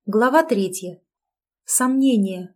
Глава 3. Сомнения.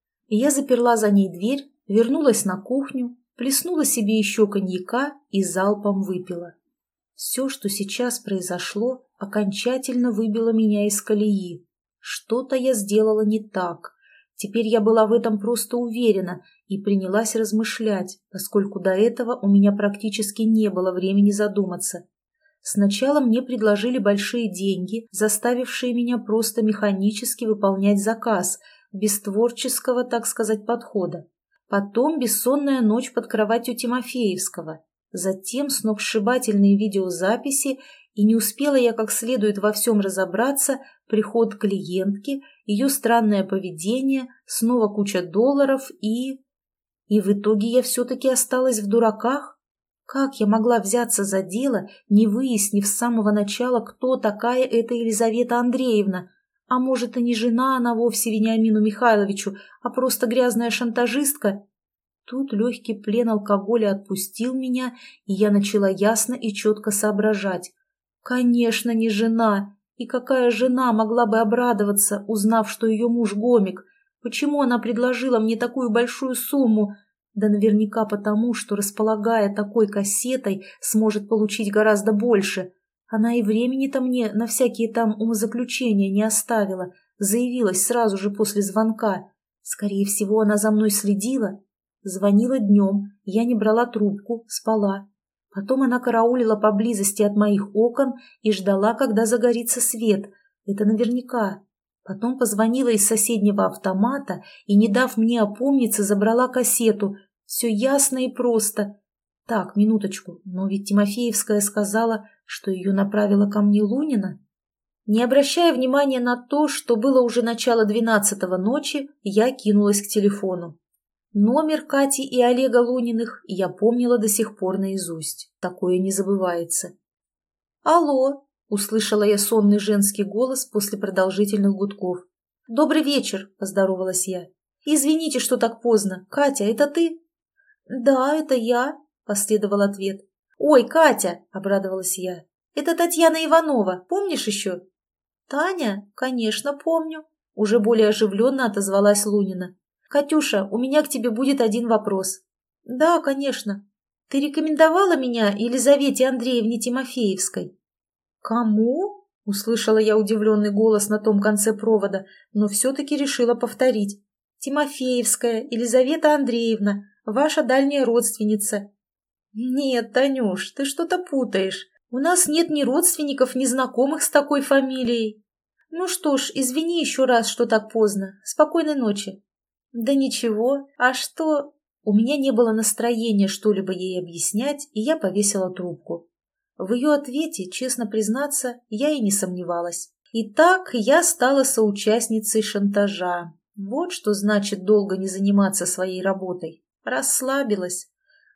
Я заперла за ней дверь, вернулась на кухню, плеснула себе еще коньяка и залпом выпила. Все, что сейчас произошло, окончательно выбило меня из колеи. Что-то я сделала не так. Теперь я была в этом просто уверена и принялась размышлять, поскольку до этого у меня практически не было времени задуматься. Сначала мне предложили большие деньги, заставившие меня просто механически выполнять заказ, без творческого, так сказать, подхода. Потом бессонная ночь под кроватью Тимофеевского. Затем сногсшибательные видеозаписи, и не успела я как следует во всем разобраться, приход клиентки, ее странное поведение, снова куча долларов и... И в итоге я все-таки осталась в дураках? Как я могла взяться за дело, не выяснив с самого начала, кто такая эта Елизавета Андреевна? А может, и не жена она вовсе Вениамину Михайловичу, а просто грязная шантажистка? Тут легкий плен алкоголя отпустил меня, и я начала ясно и четко соображать. Конечно, не жена. И какая жена могла бы обрадоваться, узнав, что ее муж гомик? Почему она предложила мне такую большую сумму? Да наверняка потому, что, располагая такой кассетой, сможет получить гораздо больше. Она и времени-то мне на всякие там умозаключения не оставила, заявилась сразу же после звонка. Скорее всего, она за мной следила. Звонила днем, я не брала трубку, спала. Потом она караулила поблизости от моих окон и ждала, когда загорится свет. Это наверняка. Потом позвонила из соседнего автомата и, не дав мне опомниться, забрала кассету. Все ясно и просто. Так, минуточку, но ведь Тимофеевская сказала, что ее направила ко мне Лунина. Не обращая внимания на то, что было уже начало 12-го ночи, я кинулась к телефону. Номер Кати и Олега Луниных я помнила до сих пор наизусть. Такое не забывается. «Алло!» — услышала я сонный женский голос после продолжительных гудков. «Добрый вечер!» — поздоровалась я. «Извините, что так поздно. Катя, это ты?» «Да, это я», — последовал ответ. «Ой, Катя!» — обрадовалась я. «Это Татьяна Иванова, помнишь еще?» «Таня? Конечно, помню», — уже более оживленно отозвалась Лунина. «Катюша, у меня к тебе будет один вопрос». «Да, конечно. Ты рекомендовала меня Елизавете Андреевне Тимофеевской?» «Кому?» — услышала я удивленный голос на том конце провода, но все-таки решила повторить. «Тимофеевская, Елизавета Андреевна, ваша дальняя родственница». «Нет, Танюш, ты что-то путаешь. У нас нет ни родственников, ни знакомых с такой фамилией». «Ну что ж, извини еще раз, что так поздно. Спокойной ночи». «Да ничего. А что?» У меня не было настроения что-либо ей объяснять, и я повесила трубку. В ее ответе, честно признаться, я и не сомневалась. Итак, я стала соучастницей шантажа. Вот что значит долго не заниматься своей работой. Расслабилась.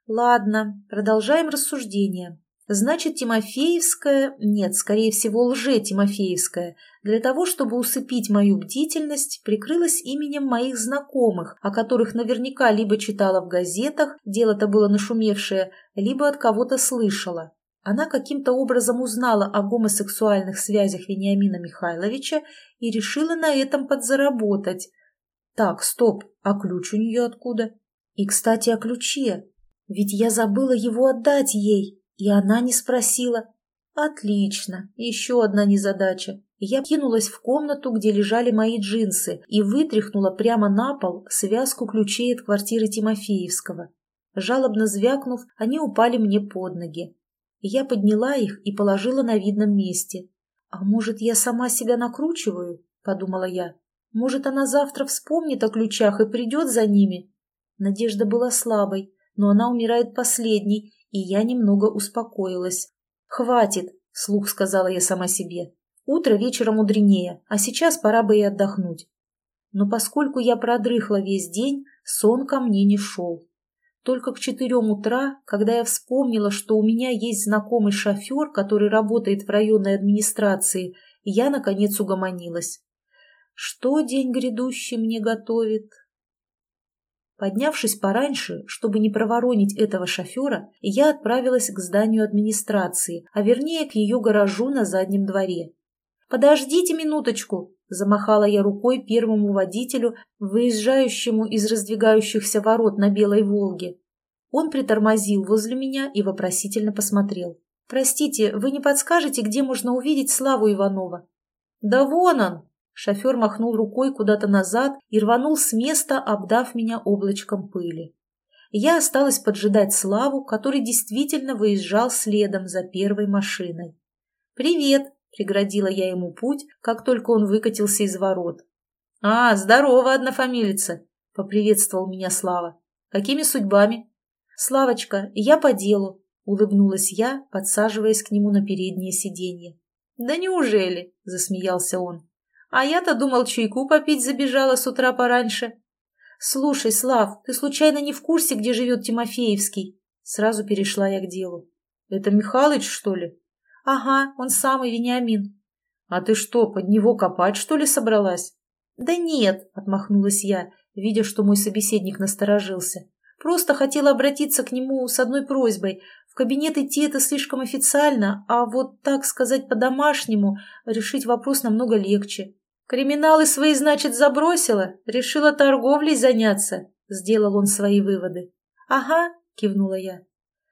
Ладно, продолжаем рассуждение. Значит, Тимофеевская, нет, скорее всего, лже-Тимофеевская, для того, чтобы усыпить мою бдительность, прикрылась именем моих знакомых, о которых наверняка либо читала в газетах, дело-то было нашумевшее, либо от кого-то слышала. Она каким-то образом узнала о гомосексуальных связях Вениамина Михайловича и решила на этом подзаработать. Так, стоп, а ключ у нее откуда? И, кстати, о ключе. Ведь я забыла его отдать ей, и она не спросила. Отлично, еще одна незадача. Я кинулась в комнату, где лежали мои джинсы, и вытряхнула прямо на пол связку ключей от квартиры Тимофеевского. Жалобно звякнув, они упали мне под ноги. Я подняла их и положила на видном месте. «А может, я сама себя накручиваю?» – подумала я. «Может, она завтра вспомнит о ключах и придет за ними?» Надежда была слабой, но она умирает последней, и я немного успокоилась. «Хватит», – вслух сказала я сама себе. «Утро вечера мудренее, а сейчас пора бы и отдохнуть». Но поскольку я продрыхла весь день, сон ко мне не шел. Только к 4 утра, когда я вспомнила, что у меня есть знакомый шофер, который работает в районной администрации, я, наконец, угомонилась. Что день грядущий мне готовит? Поднявшись пораньше, чтобы не проворонить этого шофера, я отправилась к зданию администрации, а вернее к ее гаражу на заднем дворе. «Подождите минуточку!» – замахала я рукой первому водителю, выезжающему из раздвигающихся ворот на Белой Волге. Он притормозил возле меня и вопросительно посмотрел. «Простите, вы не подскажете, где можно увидеть Славу Иванова?» «Да вон он!» – шофер махнул рукой куда-то назад и рванул с места, обдав меня облачком пыли. Я осталась поджидать Славу, который действительно выезжал следом за первой машиной. «Привет!» – преградила я ему путь, как только он выкатился из ворот. «А, здорово, однофамилица!» – поприветствовал меня Слава. «Какими судьбами?» «Славочка, я по делу», – улыбнулась я, подсаживаясь к нему на переднее сиденье. «Да неужели?» – засмеялся он. «А я-то думал, чайку попить забежала с утра пораньше». «Слушай, Слав, ты случайно не в курсе, где живет Тимофеевский?» Сразу перешла я к делу. «Это Михалыч, что ли?» «Ага, он самый, Вениамин». «А ты что, под него копать, что ли, собралась?» «Да нет», — отмахнулась я, видя, что мой собеседник насторожился. «Просто хотела обратиться к нему с одной просьбой. В кабинет идти это слишком официально, а вот, так сказать, по-домашнему решить вопрос намного легче». «Криминалы свои, значит, забросила? Решила торговлей заняться?» — сделал он свои выводы. «Ага», — кивнула я.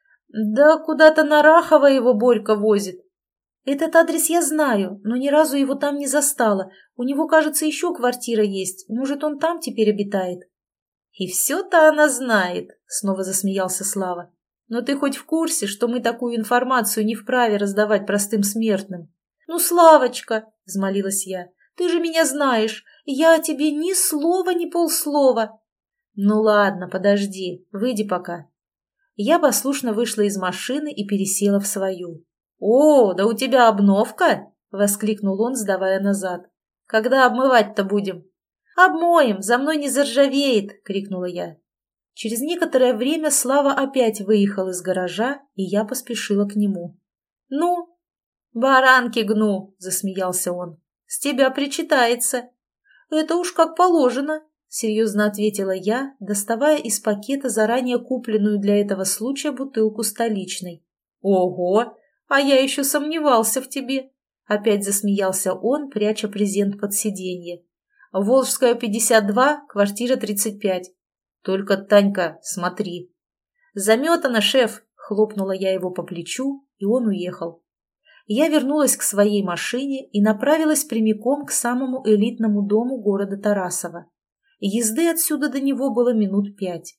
«Да куда-то на Рахова его Борька возит». «Этот адрес я знаю, но ни разу его там не застала. У него, кажется, еще квартира есть. Может, он там теперь обитает?» «И все-то она знает», — снова засмеялся Слава. «Но ты хоть в курсе, что мы такую информацию не вправе раздавать простым смертным?» «Ну, Славочка», — взмолилась я, — «ты же меня знаешь. Я о тебе ни слова, ни полслова». «Ну ладно, подожди, выйди пока». Я послушно вышла из машины и пересела в свою. «О, да у тебя обновка!» — воскликнул он, сдавая назад. «Когда обмывать-то будем?» «Обмоем, за мной не заржавеет!» — крикнула я. Через некоторое время Слава опять выехал из гаража, и я поспешила к нему. «Ну?» «Баранки гну!» — засмеялся он. «С тебя причитается». «Это уж как положено», — серьезно ответила я, доставая из пакета заранее купленную для этого случая бутылку столичной. «Ого! А я еще сомневался в тебе!» — опять засмеялся он, пряча презент под сиденье. «Волжская, 52, квартира 35. Только, Танька, смотри». «Заметано, шеф!» — хлопнула я его по плечу, и он уехал. Я вернулась к своей машине и направилась прямиком к самому элитному дому города Тарасова. Езды отсюда до него было минут 5.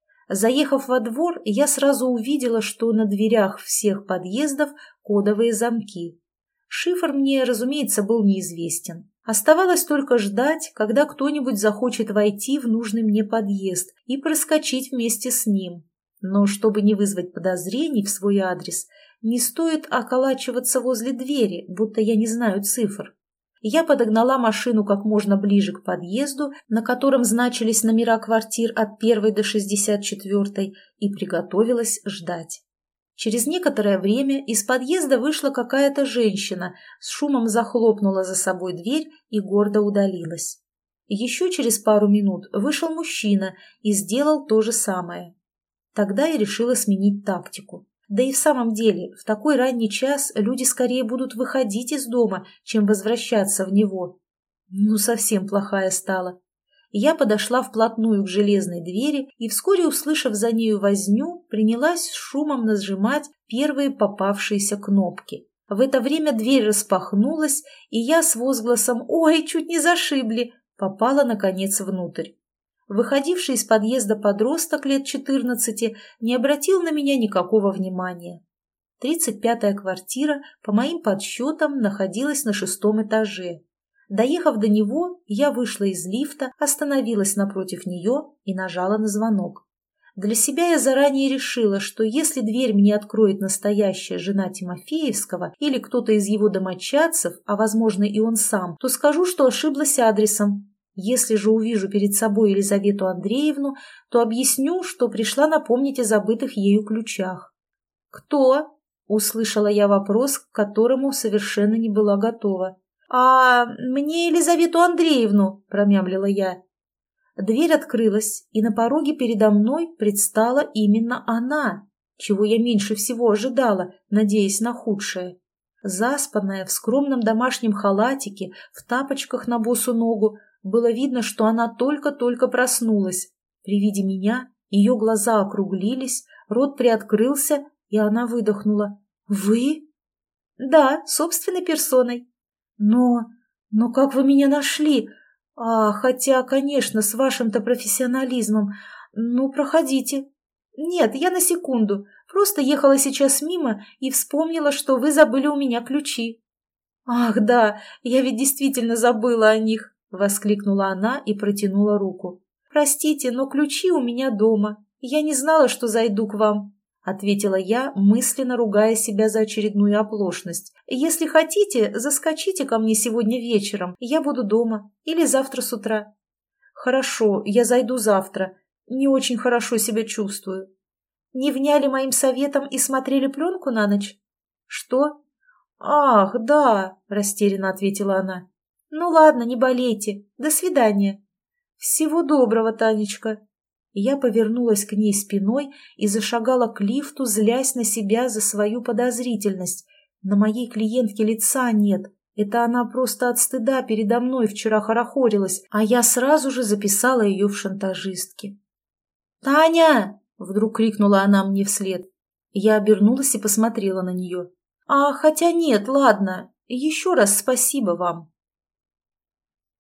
Заехав во двор, я сразу увидела, что на дверях всех подъездов кодовые замки. Шифр мне, разумеется, был неизвестен. Оставалось только ждать, когда кто-нибудь захочет войти в нужный мне подъезд и проскочить вместе с ним. Но чтобы не вызвать подозрений в свой адрес, не стоит околачиваться возле двери, будто я не знаю цифр. Я подогнала машину как можно ближе к подъезду, на котором значились номера квартир от 1 до 64, и приготовилась ждать. Через некоторое время из подъезда вышла какая-то женщина, с шумом захлопнула за собой дверь и гордо удалилась. Еще через пару минут вышел мужчина и сделал то же самое. Тогда я решила сменить тактику. Да и в самом деле, в такой ранний час люди скорее будут выходить из дома, чем возвращаться в него. Ну, совсем плохая стала. Я подошла вплотную к железной двери и, вскоре услышав за нею возню, принялась с шумом нажимать первые попавшиеся кнопки. В это время дверь распахнулась, и я с возгласом «Ой, чуть не зашибли!» попала, наконец, внутрь. Выходивший из подъезда подросток лет 14 не обратил на меня никакого внимания. 35-я квартира, по моим подсчетам, находилась на 6-м этаже. Доехав до него, я вышла из лифта, остановилась напротив нее и нажала на звонок. Для себя я заранее решила, что если дверь мне откроет настоящая жена Тимофеевского или кто-то из его домочадцев, а возможно и он сам, то скажу, что ошиблась адресом. Если же увижу перед собой Елизавету Андреевну, то объясню, что пришла напомнить о забытых ею ключах. «Кто?» – услышала я вопрос, к которому совершенно не была готова. «А мне Елизавету Андреевну», – промямлила я. Дверь открылась, и на пороге передо мной предстала именно она, чего я меньше всего ожидала, надеясь на худшее. Заспанная, в скромном домашнем халатике, в тапочках на босу ногу, было видно, что она только-только проснулась. При виде меня ее глаза округлились, рот приоткрылся, и она выдохнула. «Вы?» «Да, собственной персоной». «Но как вы меня нашли? Хотя, конечно, с вашим-то профессионализмом. Ну, проходите». «Нет, я на секунду. Просто ехала сейчас мимо и вспомнила, что вы забыли у меня ключи». «Ах, да, я ведь действительно забыла о них», — воскликнула она и протянула руку. «Простите, но ключи у меня дома. Я не знала, что зайду к вам», — ответила я, мысленно ругая себя за очередную оплошность. «Если хотите, заскочите ко мне сегодня вечером, я буду дома, или завтра с утра». «Хорошо, я зайду завтра. Не очень хорошо себя чувствую». «Не вняли моим советом и смотрели пленку на ночь?» «Что?» «Ах, да», — растерянно ответила она. «Ну ладно, не болейте. До свидания». «Всего доброго, Танечка». Я повернулась к ней спиной и зашагала к лифту, злясь на себя за свою подозрительность. На моей клиентке лица нет. Это она просто от стыда передо мной вчера хорохорилась, а я сразу же записала ее в шантажистки. «Таня!» — вдруг крикнула она мне вслед. Я обернулась и посмотрела на нее. «Хотя нет, ладно. Еще раз спасибо вам».